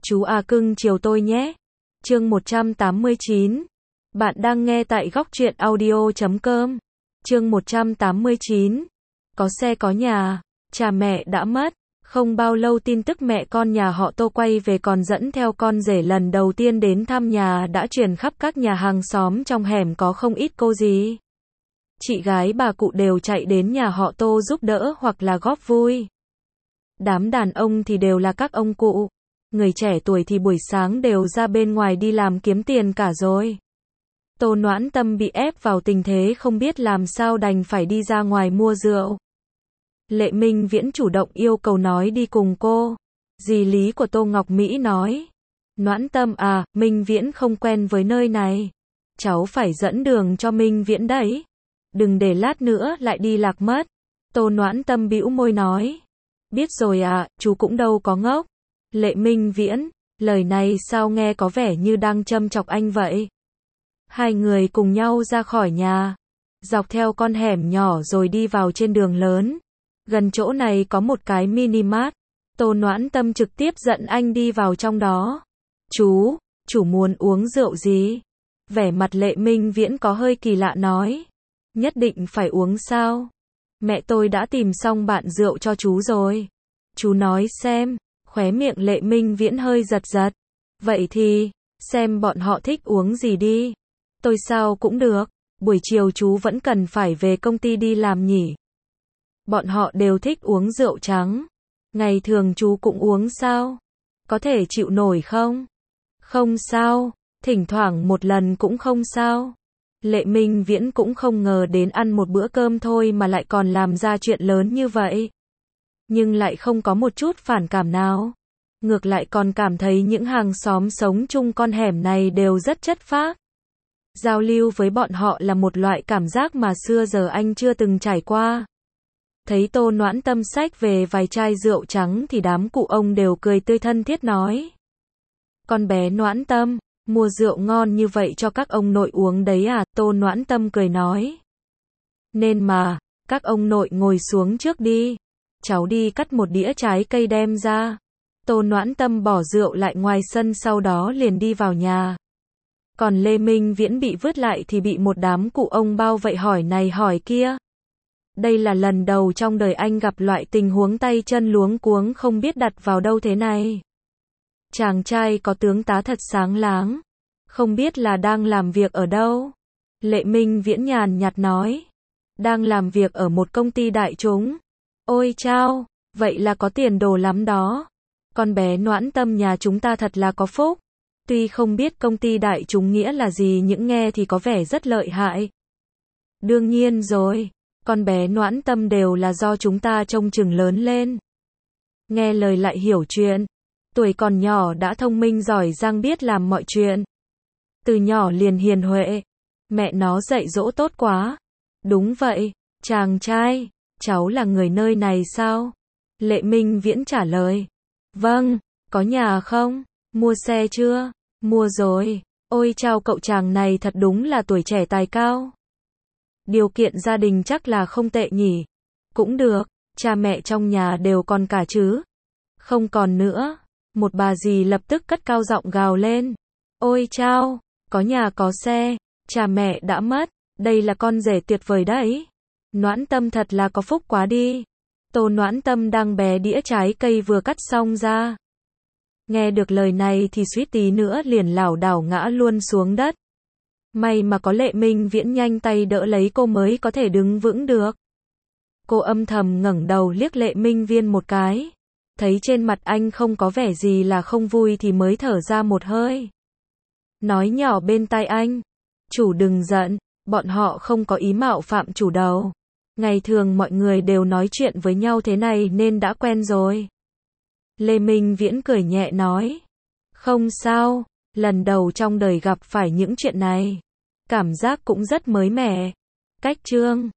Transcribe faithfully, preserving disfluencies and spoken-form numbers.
Chú à cưng chiều tôi nhé. Chương một trăm tám mươi chín. Bạn đang nghe tại góc truyện audio chấm com. Chương một trăm tám mươi chín. Có xe có nhà, cha mẹ đã mất. Không bao lâu tin tức mẹ con nhà họ Tô quay về còn dẫn theo con rể lần đầu tiên đến thăm nhà đã truyền khắp các nhà hàng xóm trong hẻm có không ít cô dì. Chị gái bà cụ đều chạy đến nhà họ Tô giúp đỡ hoặc là góp vui. Đám đàn ông thì đều là các ông cụ. Người trẻ tuổi thì buổi sáng đều ra bên ngoài đi làm kiếm tiền cả rồi. Tô Noãn Tâm bị ép vào tình thế không biết làm sao đành phải đi ra ngoài mua rượu. Lệ Minh Viễn chủ động yêu cầu nói đi cùng cô. Dì Lý của Tô Ngọc Mỹ nói. Noãn Tâm à, Minh Viễn không quen với nơi này. Cháu phải dẫn đường cho Minh Viễn đấy. Đừng để lát nữa lại đi lạc mất. Tô Noãn Tâm bĩu môi nói. Biết rồi à, chú cũng đâu có ngốc. Lệ Minh Viễn, lời này sao nghe có vẻ như đang châm chọc anh vậy? Hai người cùng nhau ra khỏi nhà, dọc theo con hẻm nhỏ rồi đi vào trên đường lớn. Gần chỗ này có một cái mini mart. Tô Noãn Tâm trực tiếp dẫn anh đi vào trong đó. Chú, chủ muốn uống rượu gì? Vẻ mặt Lệ Minh Viễn có hơi kỳ lạ nói. Nhất định phải uống sao? Mẹ tôi đã tìm xong bạn rượu cho chú rồi. Chú nói xem. Khóe miệng Lệ Minh Viễn hơi giật giật. Vậy thì, xem bọn họ thích uống gì đi. Tôi sao cũng được. Buổi chiều chú vẫn cần phải về công ty đi làm nhỉ. Bọn họ đều thích uống rượu trắng. Ngày thường chú cũng uống sao? Có thể chịu nổi không? Không sao. Thỉnh thoảng một lần cũng không sao. Lệ Minh Viễn cũng không ngờ đến ăn một bữa cơm thôi mà lại còn làm ra chuyện lớn như vậy. Nhưng lại không có một chút phản cảm nào. Ngược lại còn cảm thấy những hàng xóm sống chung con hẻm này đều rất chất phác. Giao lưu với bọn họ là một loại cảm giác mà xưa giờ anh chưa từng trải qua. Thấy Tô Noãn Tâm xách về vài chai rượu trắng thì đám cụ ông đều cười tươi thân thiết nói. Con bé Noãn Tâm, mua rượu ngon như vậy cho các ông nội uống đấy à? Tô Noãn Tâm cười nói. Nên mà, các ông nội ngồi xuống trước đi. Cháu đi cắt một đĩa trái cây đem ra. Tô Noãn Tâm bỏ rượu lại ngoài sân sau đó liền đi vào nhà. Còn Lê Minh Viễn bị vứt lại thì bị một đám cụ ông bao vây hỏi này hỏi kia. Đây là lần đầu trong đời anh gặp loại tình huống tay chân luống cuống không biết đặt vào đâu thế này. Chàng trai có tướng tá thật sáng láng. Không biết là đang làm việc ở đâu. Lệ Minh Viễn nhàn nhạt nói. Đang làm việc ở một công ty đại chúng. Ôi chao, vậy là có tiền đồ lắm đó. Con bé Noãn Tâm nhà chúng ta thật là có phúc. Tuy không biết công ty đại chúng nghĩa là gì nhưng nghe thì có vẻ rất lợi hại. Đương nhiên rồi, con bé Noãn Tâm đều là do chúng ta trông chừng lớn lên. Nghe lời lại hiểu chuyện. Tuổi còn nhỏ đã thông minh giỏi giang biết làm mọi chuyện. Từ nhỏ liền hiền huệ. Mẹ nó dạy dỗ tốt quá. Đúng vậy, chàng trai. Cháu là người nơi này sao? Lệ Minh Viễn trả lời. Vâng, có nhà không? Mua xe chưa? Mua rồi. Ôi chao cậu chàng này thật đúng là tuổi trẻ tài cao. Điều kiện gia đình chắc là không tệ nhỉ? Cũng được, cha mẹ trong nhà đều còn cả chứ? Không còn nữa. Một bà dì lập tức cất cao giọng gào lên. Ôi chao, có nhà có xe, cha mẹ đã mất, đây là con rể tuyệt vời đấy. Noãn Tâm thật là có phúc quá đi. Tô Noãn Tâm đang bẻ đĩa trái cây vừa cắt xong ra. Nghe được lời này thì suýt tí nữa liền lảo đảo ngã luôn xuống đất. May mà có Lệ Minh Viễn nhanh tay đỡ lấy cô mới có thể đứng vững được. Cô âm thầm ngẩng đầu liếc Lệ Minh Viễn một cái. Thấy trên mặt anh không có vẻ gì là không vui thì mới thở ra một hơi. Nói nhỏ bên tai anh. Chủ đừng giận, bọn họ không có ý mạo phạm chủ đâu. Ngày thường mọi người đều nói chuyện với nhau thế này nên đã quen rồi. Lê Minh Viễn cười nhẹ nói. Không sao, lần đầu trong đời gặp phải những chuyện này. Cảm giác cũng rất mới mẻ. Cách chương